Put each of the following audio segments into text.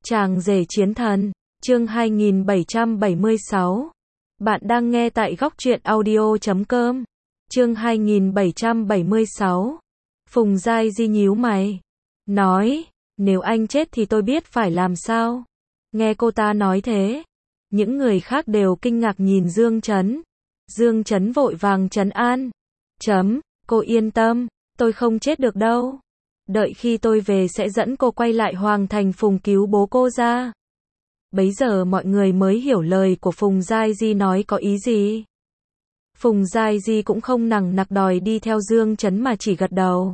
Chàng rể chiến thần, chương 2776. Bạn đang nghe tại góc truyện audio.com. Chương 2776. Phùng Giai Di nhíu mày, nói, nếu anh chết thì tôi biết phải làm sao. Nghe cô ta nói thế, những người khác đều kinh ngạc nhìn Dương Chấn. Dương Chấn vội vàng trấn an. Cô yên tâm, tôi không chết được đâu. Đợi khi tôi về sẽ dẫn cô quay lại Hoàng Thành Phùng cứu bố cô ra. Bấy giờ mọi người mới hiểu lời của Phùng Giai Di nói có ý gì. Phùng Giai Di cũng không nằng nặc đòi đi theo Dương Chấn mà chỉ gật đầu.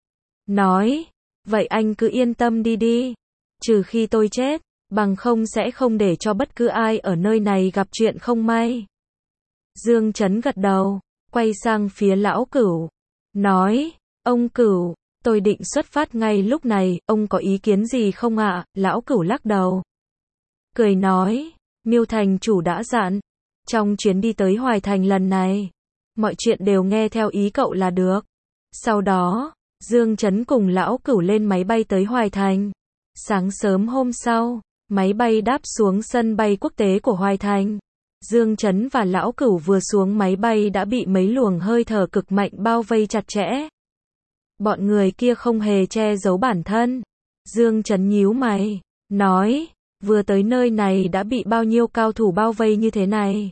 Nói, vậy anh cứ yên tâm đi, trừ khi tôi chết, bằng không sẽ không để cho bất cứ ai ở nơi này gặp chuyện không may. Dương Chấn gật đầu, quay sang phía Lão Cửu, nói, ông Cửu, tôi định xuất phát ngay lúc này, ông có ý kiến gì không ạ? Lão Cửu lắc đầu, cười nói, Miêu thành chủ đã dặn, trong chuyến đi tới Hoài Thành lần này, mọi chuyện đều nghe theo ý cậu là được. Sau đó, Dương Chấn cùng Lão Cửu lên máy bay tới Hoài Thành. Sáng sớm hôm sau, máy bay đáp xuống sân bay quốc tế của Hoài Thành. Dương Chấn và Lão Cửu vừa xuống máy bay đã bị mấy luồng hơi thở cực mạnh bao vây chặt chẽ. Bọn người kia không hề che giấu bản thân. Dương Chấn nhíu mày, nói, vừa tới nơi này đã bị bao nhiêu cao thủ bao vây như thế này.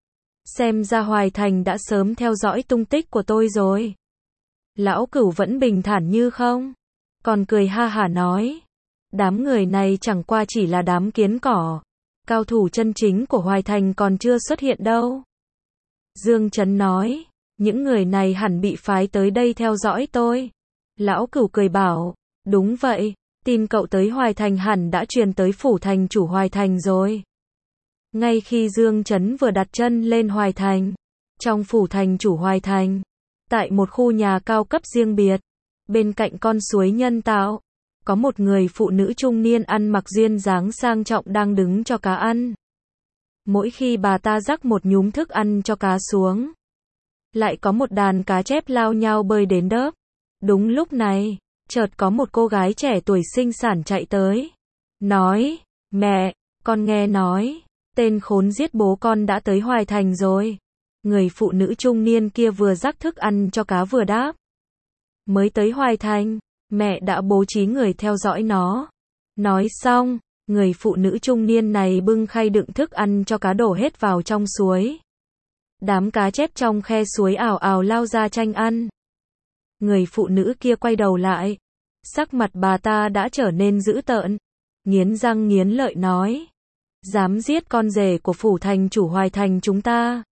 Xem ra Hoài Thành đã sớm theo dõi tung tích của tôi rồi. Lão Cửu vẫn bình thản như không, còn cười ha hả nói, đám người này chẳng qua chỉ là đám kiến cỏ. Cao thủ chân chính của Hoài Thành còn chưa xuất hiện đâu. Dương Chấn nói, những người này hẳn bị phái tới đây theo dõi tôi. Lão Cửu cười bảo, đúng vậy, tin cậu tới Hoài Thành hẳn đã truyền tới phủ thành chủ Hoài Thành rồi. Ngay khi Dương Chấn vừa đặt chân lên Hoài Thành, trong phủ thành chủ Hoài Thành, tại một khu nhà cao cấp riêng biệt, bên cạnh con suối nhân tạo, có một người phụ nữ trung niên ăn mặc duyên dáng sang trọng đang đứng cho cá ăn. Mỗi khi bà ta rắc một nhúm thức ăn cho cá xuống, lại có một đàn cá chép lao nhau bơi đến đớp. Đúng lúc này, chợt có một cô gái trẻ tuổi xinh xắn chạy tới, nói, mẹ, con nghe nói, tên khốn giết bố con đã tới Hoài Thành rồi. Người phụ nữ trung niên kia vừa rắc thức ăn cho cá vừa đáp, mới tới Hoài Thành, mẹ đã bố trí người theo dõi nó. Nói xong, người phụ nữ trung niên này bưng khay đựng thức ăn cho cá đổ hết vào trong suối. Đám cá chép trong khe suối ào ào lao ra tranh ăn. Người phụ nữ kia quay đầu lại, sắc mặt bà ta đã trở nên dữ tợn, nghiến răng nghiến lợi nói, dám giết con rể của phủ thành chủ Hoài Thành chúng ta,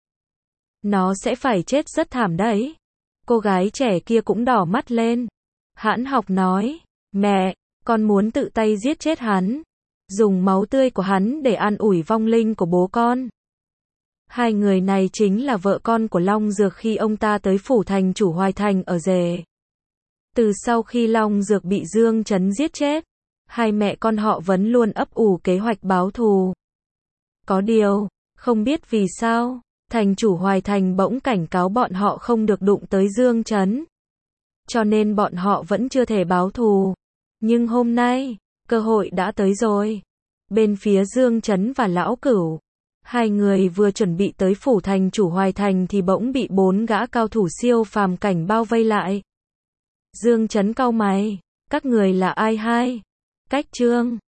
nó sẽ phải chết rất thảm đấy. Cô gái trẻ kia cũng đỏ mắt lên, hãn học nói, mẹ, con muốn tự tay giết chết hắn, dùng máu tươi của hắn để an ủi vong linh của bố con. Hai người này chính là vợ con của Long Dược khi ông ta tới phủ thành chủ Hoài Thành ở rể. Từ sau khi Long Dược bị Dương Chấn giết chết, hai mẹ con họ vẫn luôn ấp ủ kế hoạch báo thù. Có điều, không biết vì sao, thành chủ Hoài Thành bỗng cảnh cáo bọn họ không được đụng tới Dương Chấn. Cho nên bọn họ vẫn chưa thể báo thù. Nhưng hôm nay, cơ hội đã tới rồi. Bên phía Dương Chấn và Lão Cửu, hai người vừa chuẩn bị tới phủ thành chủ Hoài Thành thì bỗng bị 4 gã cao thủ siêu phàm cảnh bao vây lại. Dương Chấn cau mày, các người là ai hai? Cách Trương,